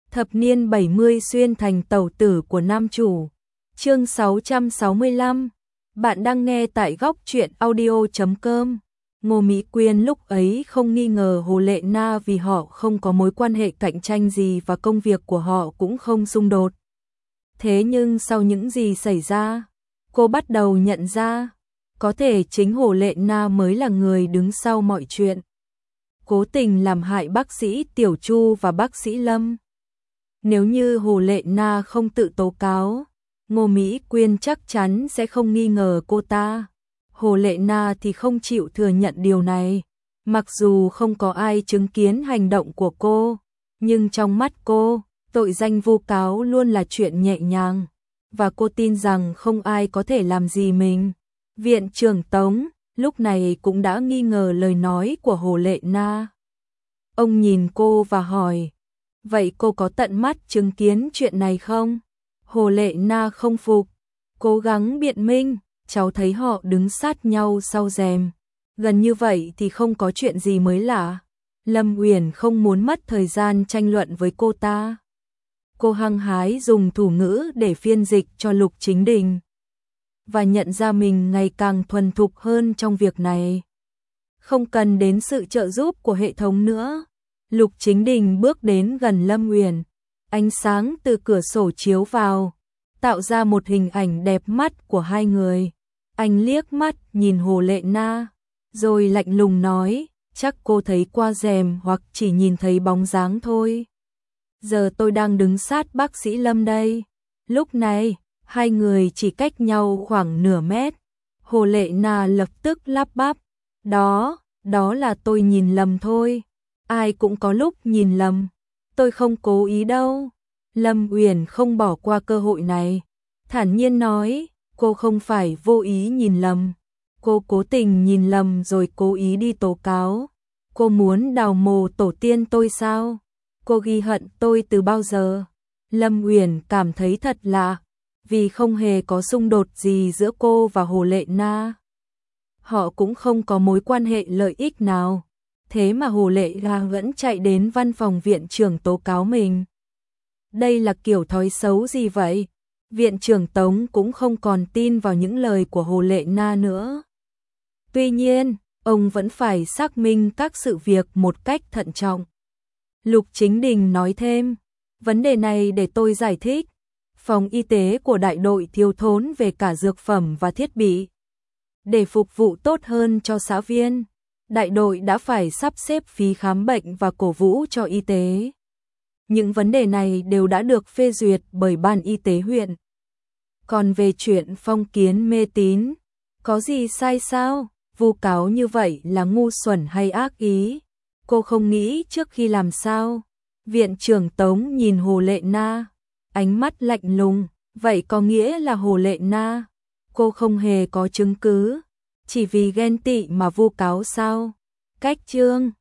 Thập niên 70 xuyên thành tẩu tử của nam chủ. Chương 665. Bạn đang nghe tại góc truyện audio.com. Ngô Mỹ Quyên lúc ấy không nghi ngờ Hồ Lệ Na vì họ không có mối quan hệ cạnh tranh gì và công việc của họ cũng không xung đột. Thế nhưng sau những gì xảy ra, cô bắt đầu nhận ra, có thể chính Hồ Lệ Na mới là người đứng sau mọi chuyện. Cố tình làm hại bác sĩ Tiểu Chu và bác sĩ Lâm. Nếu như Hồ Lệ Na không tự tố cáo, Ngô Mỹ Quyên chắc chắn sẽ không nghi ngờ cô ta. Hồ Lệ Na thì không chịu thừa nhận điều này. Mặc dù không có ai chứng kiến hành động của cô, nhưng trong mắt cô, tội danh vu cáo luôn là chuyện nhẹ nhàng. Và cô tin rằng không ai có thể làm gì mình. Viện trưởng Tống lúc này cũng đã nghi ngờ lời nói của Hồ Lệ Na. Ông nhìn cô và hỏi, vậy cô có tận mắt chứng kiến chuyện này không? Hồ Lệ Na không phục, cố gắng biện minh, cháu thấy họ đứng sát nhau sau rèm. Gần như vậy thì không có chuyện gì mới lạ. Lâm Uyển không muốn mất thời gian tranh luận với cô ta. Cô hăng hái dùng thủ ngữ để phiên dịch cho Lục Chính Đình. Và nhận ra mình ngày càng thuần thục hơn trong việc này. Không cần đến sự trợ giúp của hệ thống nữa. Lục Chính Đình bước đến gần Lâm Uyển. Ánh sáng từ cửa sổ chiếu vào, tạo ra một hình ảnh đẹp mắt của hai người. Anh liếc mắt nhìn Hồ Lệ Na, rồi lạnh lùng nói, chắc cô thấy qua rèm hoặc chỉ nhìn thấy bóng dáng thôi. Giờ tôi đang đứng sát bác sĩ Lâm đây. Lúc này, hai người chỉ cách nhau khoảng nửa mét. Hồ Lệ Na lập tức lắp bắp, đó là tôi nhìn lầm thôi. Ai cũng có lúc nhìn lầm. Tôi không cố ý đâu. Lâm Uyển không bỏ qua cơ hội này. Thản nhiên nói, cô không phải vô ý nhìn lầm. Cô cố tình nhìn lầm rồi cố ý đi tố cáo. Cô muốn đào mồ tổ tiên tôi sao? Cô ghi hận tôi từ bao giờ? Lâm Uyển cảm thấy thật lạ, vì không hề có xung đột gì giữa cô và Hồ Lệ Na. Họ cũng không có mối quan hệ lợi ích nào. Thế mà Hồ Lệ Na vẫn chạy đến văn phòng viện trưởng tố cáo mình. Đây là kiểu thói xấu gì vậy? Viện trưởng Tống cũng không còn tin vào những lời của Hồ Lệ Na nữa. Tuy nhiên, ông vẫn phải xác minh các sự việc một cách thận trọng. Lục Chính Đình nói thêm, vấn đề này để tôi giải thích. Phòng y tế của đại đội thiếu thốn về cả dược phẩm và thiết bị. Để phục vụ tốt hơn cho xã viên, đại đội đã phải sắp xếp phí khám bệnh và cổ vũ cho y tế. Những vấn đề này đều đã được phê duyệt bởi ban y tế huyện. Còn về chuyện phong kiến mê tín, có gì sai sao? Vu cáo như vậy là ngu xuẩn hay ác ý? Cô không nghĩ trước khi làm sao? Viện trưởng Tống nhìn Hồ Lệ Na, ánh mắt lạnh lùng, vậy có nghĩa là Hồ Lệ Na, cô không hề có chứng cứ, chỉ vì ghen tị mà vu cáo sao? Cách chương